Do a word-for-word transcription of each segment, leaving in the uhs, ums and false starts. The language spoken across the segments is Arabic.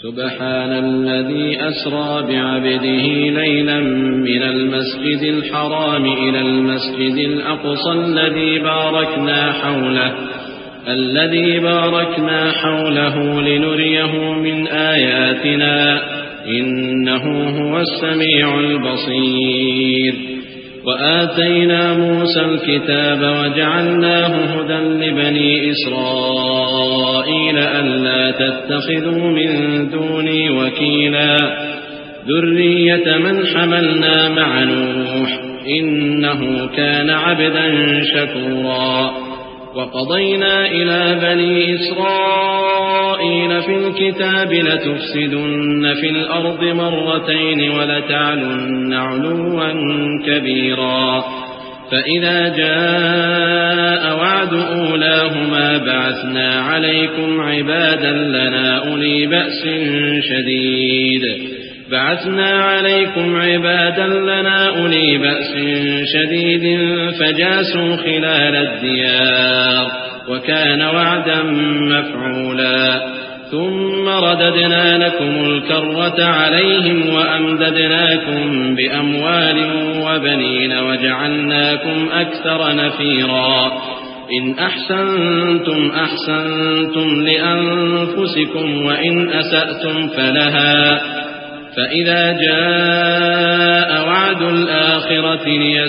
سبحان الذي أسرى بعبده ليلا من المسجد الحرام إلى المسجد الأقصى الذي باركنا حوله الذي باركنا حوله لنريه من آياتنا إنه هو السميع البصير. وآتينا موسى الكتاب وجعلناه هدى لبني إسرائيل ألا تتخذوا من دوني وكيلا ذرية من حملنا مع نوح إنه كان عبدا شكورا. وقضينا إلى بني إسرائيل في الكتاب لتفسدن في الأرض مرتين ولتعلن علوا كبيرا. فإذا جاء وعد أولاهما بعثنا عليكم عبادا لنا أولي بأس شديد بعثنا عليكم عبادا لنا أولي بأس شديد فجاسوا خلال الديار وكان وعدا مفعولا. ثم رددنا لكم الكرة عليهم وأمددناكم بأموال وبنين وجعلناكم أكثر نفيرا. إن أحسنتم أحسنتم لأنفسكم وإن أسأتم فلها. فإذا جاء وعد الآخرة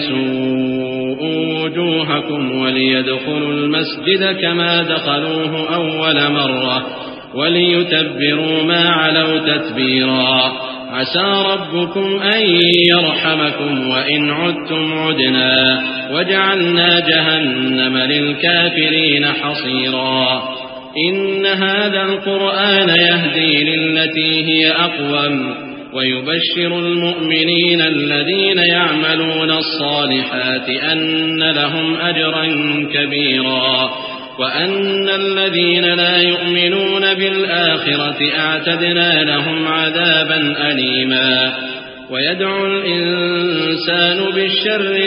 ليسوءوا وجوهكم وليدخلوا المسجد كما دخلوه أول مرة وليتبروا ما علوا تتبيرا. عسى ربكم أن يرحمكم وإن عدتم عدنا وجعلنا جهنم للكافرين حصيرا. إن هذا القرآن يهدي للتي هي أقوم ويبشر المؤمنين الذين يعملون الصالحات أن لهم أجرا كبيرا وأن الذين لا يؤمنون بالآخرة أعتدنا لهم عذابا أليما. ويدعو الإنسان بالشر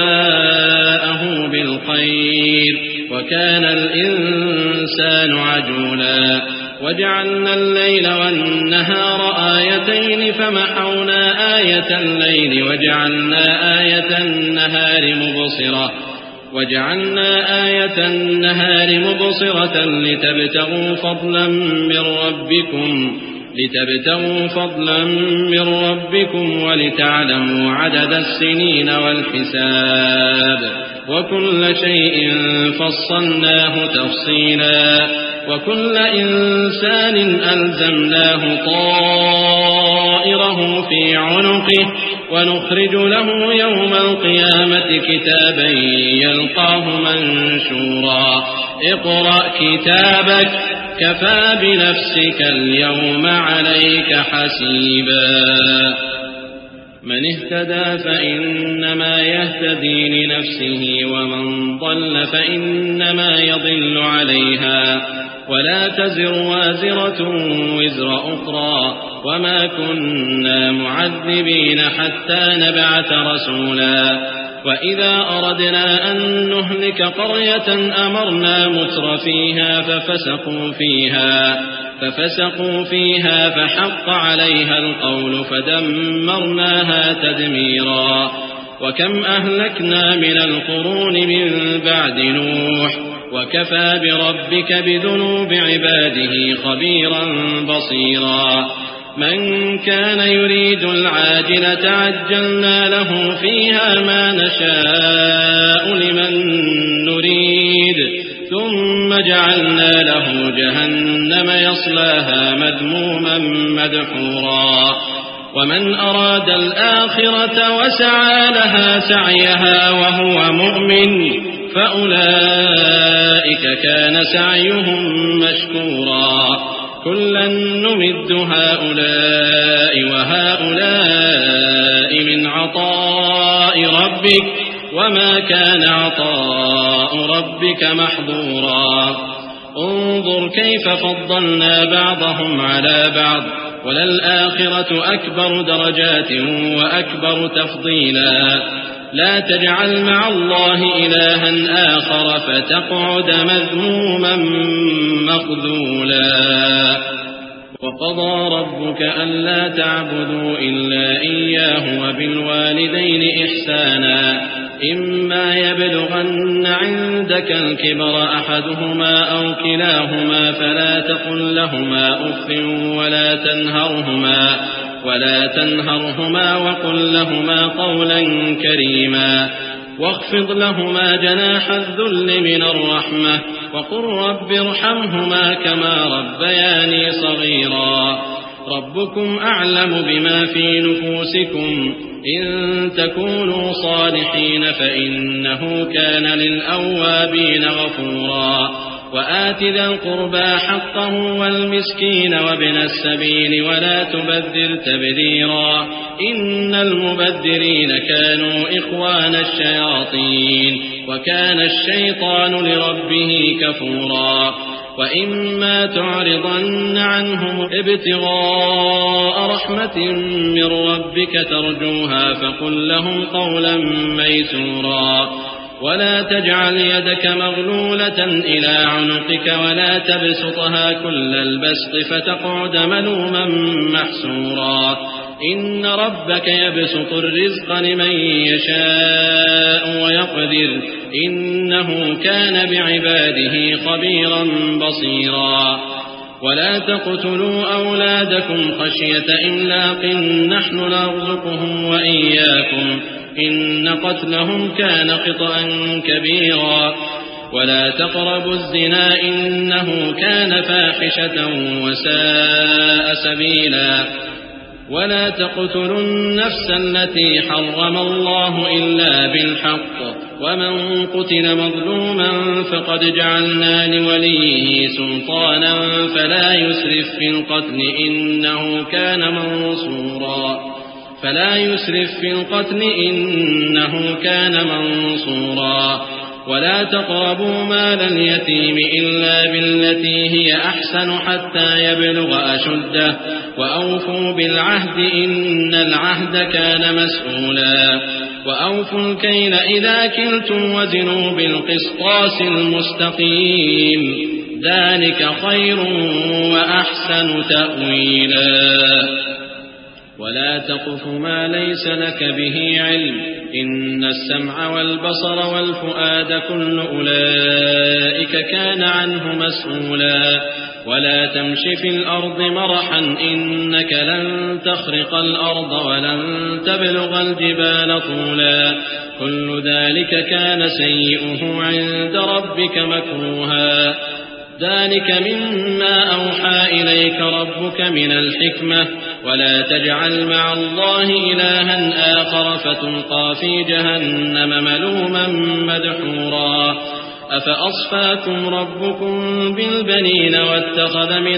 دعاءه بالخير وكان الإنسان عجولا. وجعلنا الليل والنهار آيتين فمحونا آية الليل وجعلنا آية النهار مبصرة وجعلنا آية النهار مبصرة لتبتغوا فضلا من ربكم لتبتغوا فضلا من ربكم ولتعلموا عدد السنين والحساب وكل شيء فصلناه تفصيلا. وكل إنسان ألزمناه طائره في عنقه ونخرج له يوم القيامة كتابا يلقاه منشورا. اقرأ كتابك كفى بنفسك اليوم عليك حسيبا. من اهتدى فإنما يهتدي لنفسه ومن ضل فإنما يضل عليها ولا تزر وازرة وزر أخرى وما كنا معذبين حتى نبعث رسولا. وإذا أردنا أن نهلك قرية أمرنا متر فيها ففسقوا فيها ففسقوا فيها فحق عليها القول فدمرناها تدميرا. وكم أهلكنا من القرون من بعد نوح وكفى بربك بذنوب عباده خبيرا بصيرا. من كان يريد العاجلة عجلنا له فيها ما نشاء لمن نريد ثم جعلنا له جهنم يصلاها مذموما مدحورا. ومن أراد الآخرة وسعى لها سعيها وهو مؤمن فأولئك كان سعيهم مشكورا. كلا نمد هؤلاء وهؤلاء من عطاء ربك وما كان عطاء ربك محظورا. انظر كيف فضلنا بعضهم على بعض وللآخرة أكبر درجات وأكبر تفضيلا. لا تجعل مع الله إلها آخر فتقعد مذموما مخذولا. وقضى ربك ألا تعبدوا إلا إياه وبالوالدين إحسانا إما يبلغن عندك الكبر أحدهما أو كلاهما فلا تقل لهما أف ولا تنهرهما ولا تنهرهما وقل لهما قولا كريما واخفض لهما جناح الذل من الرحمة وقل رب ارحمهما كما ربياني صغيرا ربكم أعلم بما في نفوسكم إن تكونوا صالحين فإنه كان للأوابين غفورا وآت ذا القربى حقه والمسكين وابن السبيل ولا تبذر تبذيرا إن المبذرين كانوا إخوان الشياطين وكان الشيطان لربه كفورا وإما تعرضن عنهم ابتغاء رحمة من ربك ترجوها فقل لهم قولا ميسورا ولا تجعل يدك مغلولة إلى عنقك ولا تبسطها كل البسط فتقعد ملوما محسورا إن ربك يبسط الرزق لمن يشاء ويقدر إنه كان بعباده خبيرا بصيرا ولا تقتلوا أولادكم خشية إملاق نحن نرزقهم وإياكم إن قتلهم كان خطأ كبيرا ولا تقربوا الزنا إنه كان فاحشة وساء سبيلا ولا تقتلوا النفس التي حرم الله إلا بالحق ومن قتل مظلوما فقد جعلنا لوليه سلطانا فلا يسرف في القتل إنه كان منصورا فلا يسرف في القتل إنه كان منصورا ولا تقربوا مال اليتيم إلا بالتي هي أحسن حتى يبلغ أشده وأوفوا بالعهد إن العهد كان مسؤولا وأوفوا الكيل إذا كلتم وزنوا بالقسطاس المستقيم ذلك خير وأحسن تأويلا ولا تقف ما ليس لك به علم إن السمع والبصر والفؤاد كل أولئك كان عنه مسؤولا ولا تمش في الأرض مرحا إنك لن تخرق الأرض ولن تبلغ الجبال طولا كل ذلك كان سيئه عند ربك مكروها ذلك مما أوحى إليك ربك من الحكمة ولا تجعل مع الله إلها آخر فتلقى في جهنم ملوما مدحورا أفأصفاكم ربكم بالبنين واتخذ من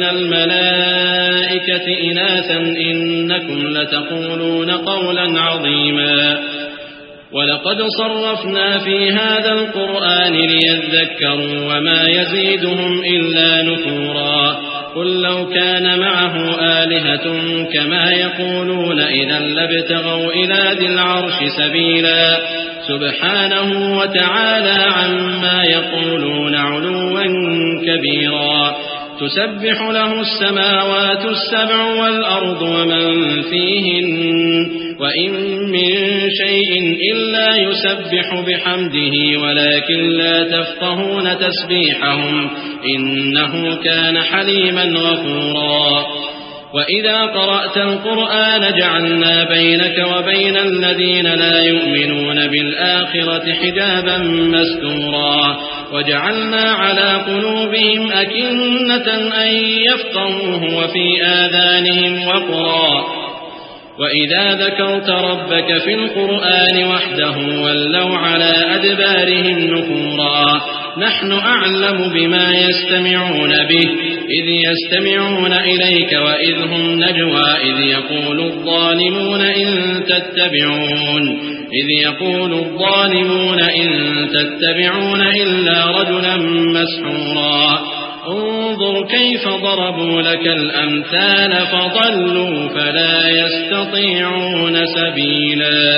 الملائكة إناثا إنكم لتقولون قولا عظيما ولقد صرفنا في هذا القرآن ليذكروا وما يزيدهم إلا نفورا قل لو كان معه آلهة كما يقولون إذا لابتغوا إلى ذي العرش سبيلا سبحانه وتعالى عما يقولون علوا كبيرا تسبح له السماوات السبع والأرض ومن فيهن وإن من شيء إلا يسبح بحمده ولكن لا تفقهون تسبيحهم إنه كان حليما غفورا وإذا قرأت القرآن جعلنا بينك وبين الذين لا يؤمنون بالآخرة حجابا مستورا وجعلنا على قلوبهم أكنة أن يفقهوه وفي آذانهم وقرا وإذا ذكرت ربك في القرآن وحده ولوا على أدبارهم نفورا نحن أعلم بما يستمعون به إذ يستمعون إليك وإذ هم نجوى إذ يقول الظالمون إن تتبعون إذ يقول الظالمون إن تتبعون إلا رجلا مسحورا انظر كيف ضربوا لك الأمثال فضلوا فلا يستطيعون سبيلا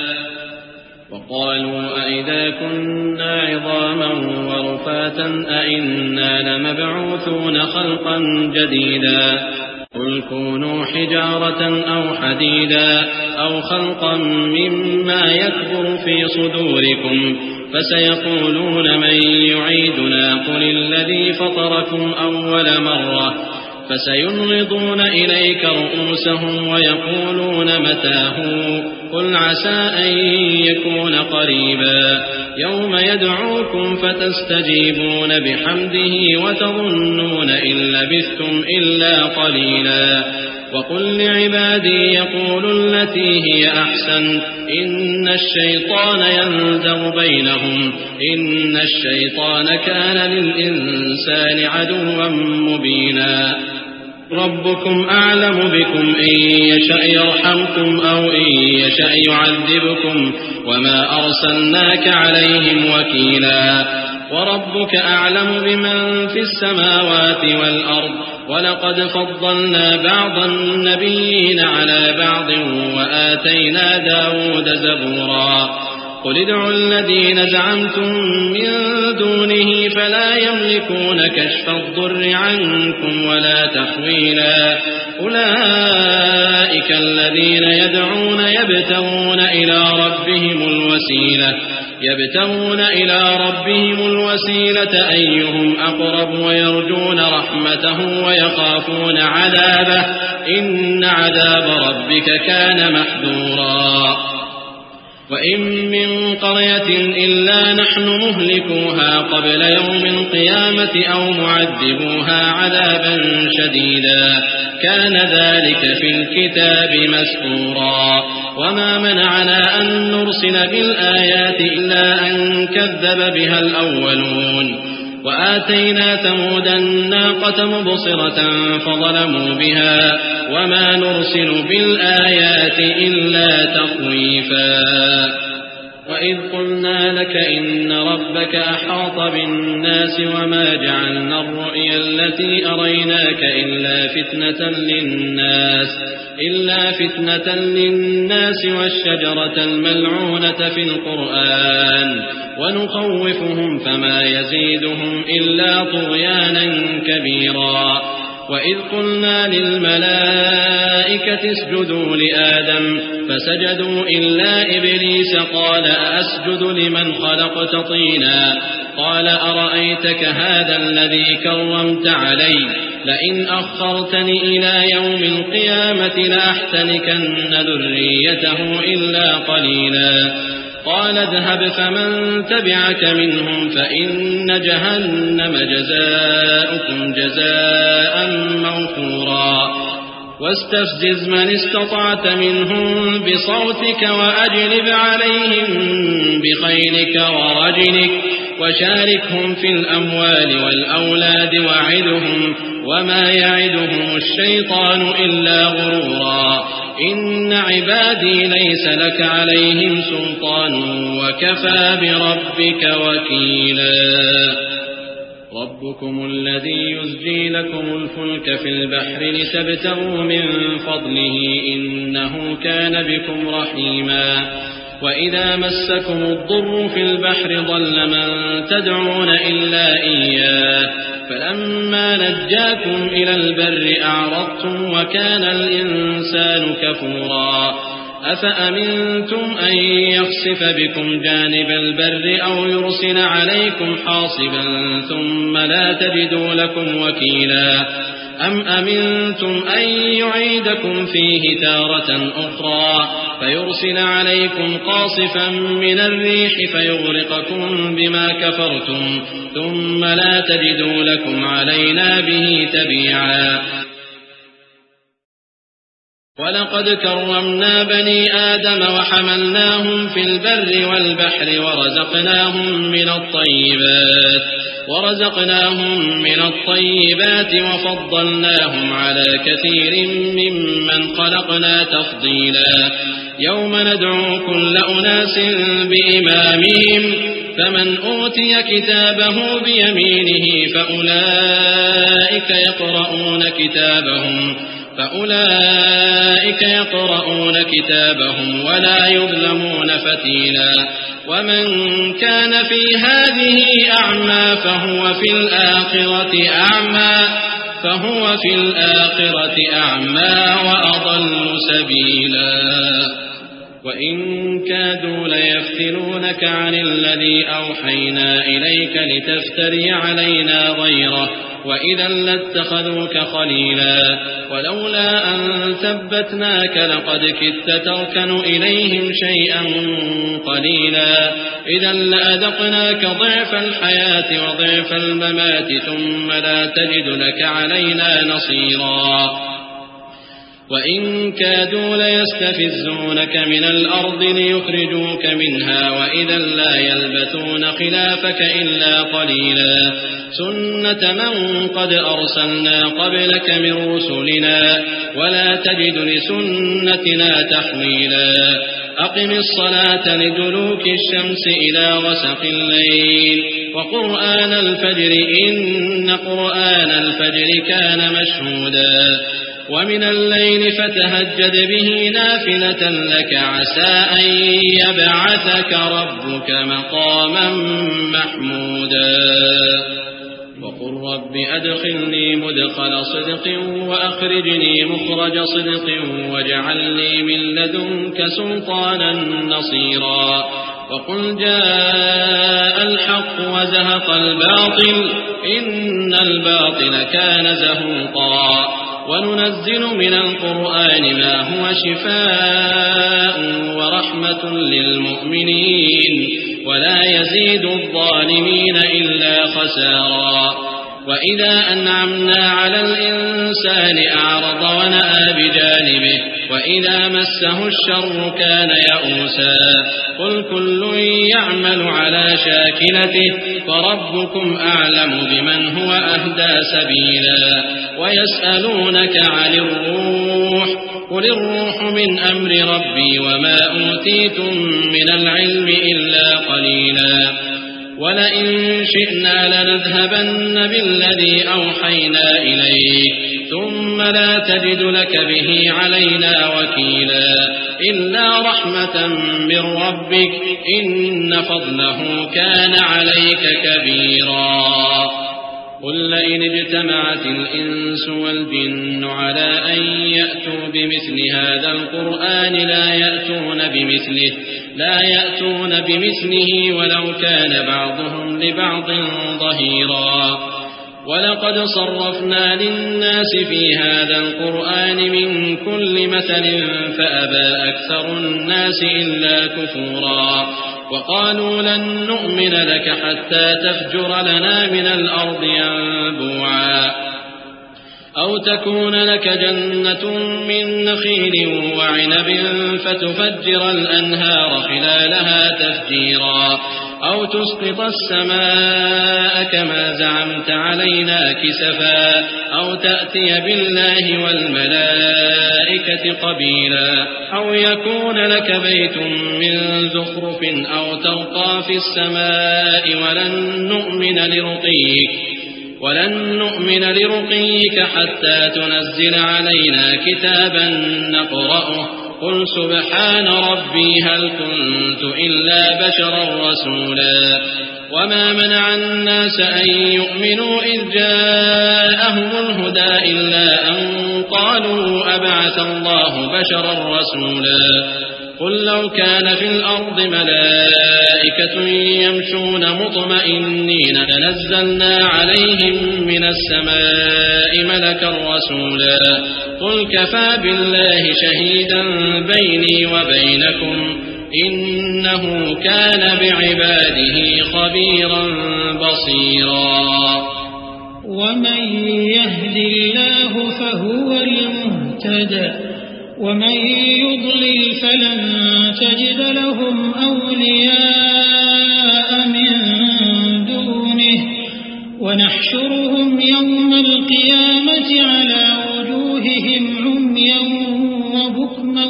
وقالوا أئذا كنا عظاما ورفاتا أئنا لمبعوثون خلقا جديدا كونوا حجارة أو حديدا أو خلقا مما يكبر في صدوركم فسيقولون من يعيدنا قل الذي فطركم أول مرة فسينغضون إليك رؤوسهم ويقولون متى هو قل عسى أن يكون قريبا يوم يدعوكم فتستجيبون بحمده وتظنون إن لبثتم إلا قليلا وقل لعبادي يقولوا التي هي أحسن إن الشيطان ينزغ بينهم إن الشيطان كان للإنسان عدوا مبينا ربكم أعلم بكم إن يشأ يرحمكم أو إن يشأ يعذبكم وما أرسلناك عليهم وكيلا وربك أعلم بمن في السماوات والأرض ولقد فضلنا بعض النبيين على بعض وآتينا داود زبورا قل ادعوا الذين زعمتم من دونه فلا يملكون كشف الضر عنكم ولا تحويلا أولئك الذين يدعون يبتغون إلى ربهم الوسيلة يبتغون إلى ربهم الوسيلة أيهم أقرب ويرجون رحمته ويخافون عذابه إن عذاب ربك كان محذورا وإن من قرية إلا نحن مهلكوها قبل يوم القيامة أو معذبوها عذابا شديدا كان ذلك في الكتاب مسطورا وما منعنا أن نرسل بالآيات إلا أن كذب بها الأولون وآتينا ثمود الناقة مبصرة فظلموا بها وما نرسل بالآيات إلا تخويفا وإذ قلنا لك إن ربك أحاط بالناس وما جعلنا الرؤيا التي أريناك إلا فتنة للناس إلا فتنة للناس والشجرة الملعونة في القرآن ونخوفهم فما يزيدهم إلا طغيانا كبيرا وإذ قلنا للملائكة اسجدوا لآدم فسجدوا إلا إبليس قال أأسجد لمن خلقت طينا قال أرأيتك هذا الذي كرمت علي لئن أخرتني إلى يوم القيامة لأحتنكن ذريته إلا قليلا قال اذهب فمن تبعك منهم فإن جهنم جزاؤكم جزاء موفورا واستفزز من استطعت منهم بصوتك وأجلب عليهم بخيلك ورجلك وشاركهم في الأموال والأولاد وعدهم وما يعدهم الشيطان إلا غرورا إن عبادي ليس لك عليهم سلطان وكفى بربك وكيلا ربكم الذي يزجي لكم الفلك في البحر لتبتغوا من فضله إنه كان بكم رحيما وإذا مسكم الضر في البحر ضل من تدعون إلا إياه فلما نجاكم إلى البر أعرضتم وكان الإنسان كفورا أفأمنتم أن يخسف بكم جانب البر أو يرسل عليكم حاصبا ثم لا تجدوا لكم وكيلا أم أمنتم أن يعيدكم فيه تارة أخرى فيرسل عليكم قاصفا من الريح فيغرقكم بما كفرتم ثم لا تجدوا لكم علينا به تبيعا ولقد كرمنا بني آدم وحملناهم في البر والبحر ورزقناهم من الطيبات ورزقناهم من الطيبات وفضلناهم على كثير ممن خلقنا تفضيلا يوم ندعو كل أناس بإمامهم فمن أوتي كتابه بيمينه فأولئك يقرؤون كتابهم فأولئك يقرؤون كتابهم ولا يظلمون فتيلا ومن كان في هذه أعمى فهو في الآخرة أعمى فهو في الآخرة أعمى وأضل سبيلا وإن كادوا ليفتنونك عن الذي أوحينا إليك لتفتري علينا غيره وإذا لاتخذوك خليلا ولولا أن ثبتناك لقد كدت تركن إليهم شيئا قليلا إذا لأذقناك ضعف الحياة وضعف الممات ثم لا تجد لك علينا نصيرا وإن كادوا ليستفزونك من الأرض ليخرجوك منها وإذا لا يلبثون خلافك إلا قليلا سنة من قد أرسلنا قبلك من رسلنا ولا تجد لسنتنا تحويلا أقم الصلاة لدلوك الشمس إلى غسق الليل وقرآن الفجر إن قرآن الفجر كان مشهودا ومن الليل فتهجد به نافلة لك عسى أن يبعثك ربك مقاما محمودا وقل رب أدخلني مدخل صدق وأخرجني مخرج صدق واجعل لي من لدنك سلطانا نصيرا وقل جاء الحق وزهق الباطل إن الباطل كان زهوقا وننزل من القرآن ما هو شفاء ورحمة للمؤمنين ولا يزيد الظالمين إلا خسارا وإذا أنعمنا على الإنسان أعرض ونأى بجانبه وإذا مسه الشر كان يئوسا قل كل يعمل على شاكلته فربكم أعلم بمن هو أهدى سبيلا ويسألونك عن الروح قل الروح من أمر ربي وما أوتيتم من العلم إلا قليلا ولئن شئنا لنذهبن بالذي أوحينا إليك ثم لا تجد لك به علينا وكيلا إلا رحمة من ربك إن فضله كان عليك كبيرا قل لئن اجتمعت الإنس والجن على أن يأتوا بمثل هذا القرآن لا يأتون بمثله لا يأتون بمثله ولو كان بعضهم لبعض ظهيرا ولقد صرفنا للناس في هذا القرآن من كل مثل فأبى أكثر الناس إلا كفورا وقالوا لن نؤمن لك حتى تفجر لنا من الأرض ينبوعا أو تكون لك جنة من نخيل وعنب فتفجر الأنهار خلالها تفجيرا أو تسقط السماء كما زعمت علينا كسفا أو تأتي بالله والملائكة قبيلا أو يكون لك بيت من زخرف أو ترقى في السماء ولن نؤمن لرقيك ولن نؤمن لرقيك حتى تنزل علينا كتابا نقرأه قل سبحان ربي هل كنت إلا بشرا رسولا وما منع الناس أن يؤمنوا إذ جاءهم الهدى إلا أن قالوا أبعث الله بشرا رسولا قل لو كان في الأرض ملائكة يمشون مطمئنين لنزلنا عليهم من السماء ملكا رسولا قل كفى بالله شهيدا بيني وبينكم إنه كان بعباده خبيرا بصيرا ومن يهد الله فهو المهتد ومن يضلل فلن تجد لهم أولياء من دونه ونحشرهم يوم القيامة على وجوههم عميا وبكما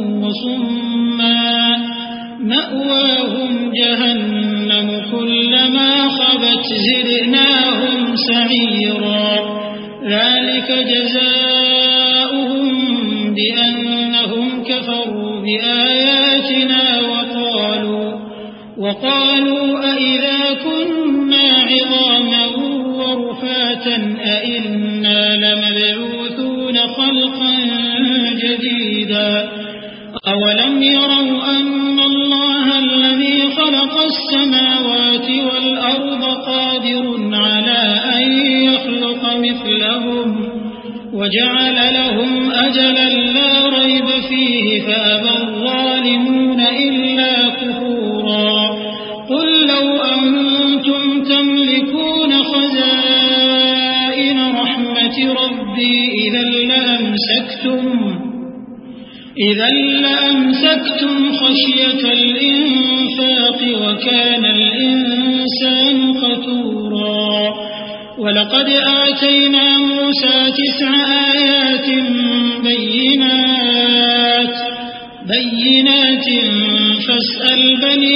وصما مأواهم جهنم كلما خبت زدناهم سعيرا ذلك جزاؤهم بأنهم كفروا بآياتنا وقالوا وقالوا أئذا كنا عظاما ورفاتا أئنا لمبعوثون خلقا جديدا أولم يروا أن الله الذي خلق السماوات والأرض قادر على أن يخلق مثلهم وجعل لهم أجلا لا ريب فيه فأبى الظالمون إلا كفورا قل لو أنتم تملكون خزائن رحمة ربي إذا لأمسكتم إذا لأمسكتم خشية الإنفاق وكان الإنسان قتورا ولقد آتينا موسى تسع آيات بينات بينات فاسأل بني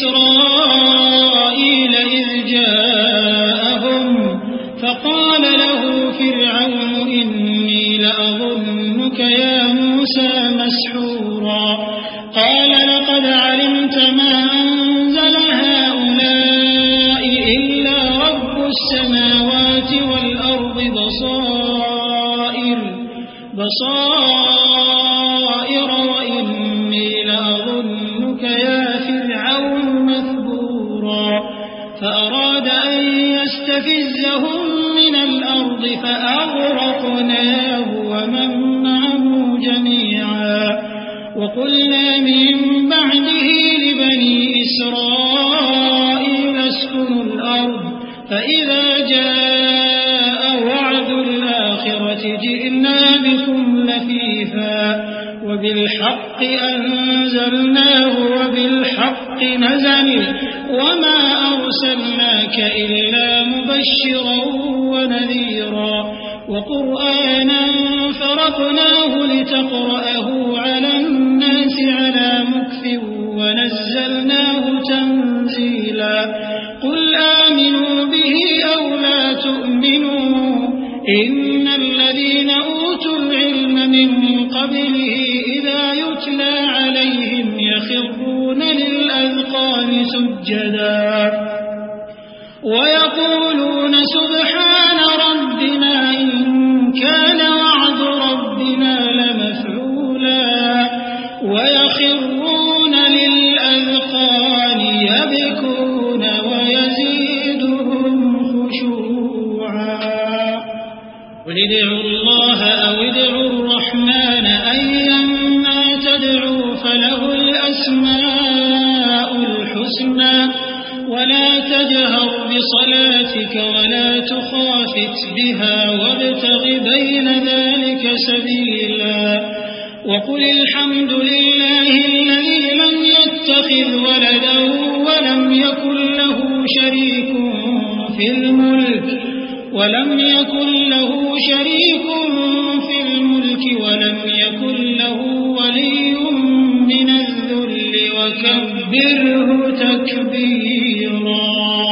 إسرائيل إذ جاءهم فقال له فرعون إني لأظنك يا موسى مسحورا قال لقد علمت ما أنزل هؤلاء إلا رب السماوات والأرض بصائر بصائر وإني لأظنك يا فرعون مثبورا فأراد أن يستفزهم من الأرض فأغرقناه ومن معه جميعا وقلنا من بعده لبني إسرائيل اسكنوا الأرض فإذا جاء وعد الآخرة جئنا بكم لفيفا وبالحق أنزلناه وبالحق نزل وما أرسلناك إلا مبشرا ونذيرا وقرآنا فرقناه لتقرأه على الناس على مكث ونزلناه تنزيلا قل آمنوا به أو لا تؤمنوا إن الذين أوتوا العلم من قبله إذا يتلى عليهم يخرون للأذقان سجدا ويقولون سبحان ربنا إن كان وعد ربنا لمفعولا ويخرون للأذقان يبكون ويزيدهم خشوعا قل ادعوا الله أو ادعوا الرحمن أيما تدعوا فله الأسماء الحسنى ولا تجهر بصلاتك ولا تخافت بها وابتغ بين ذلك سبيلا وقل الحمد لله الذي لم يتخذ ولدا ولم يكن له شريك في الملك ولم يكن له شريك في الملك ولم يكن له ولي من الذل وكبره تكبيرا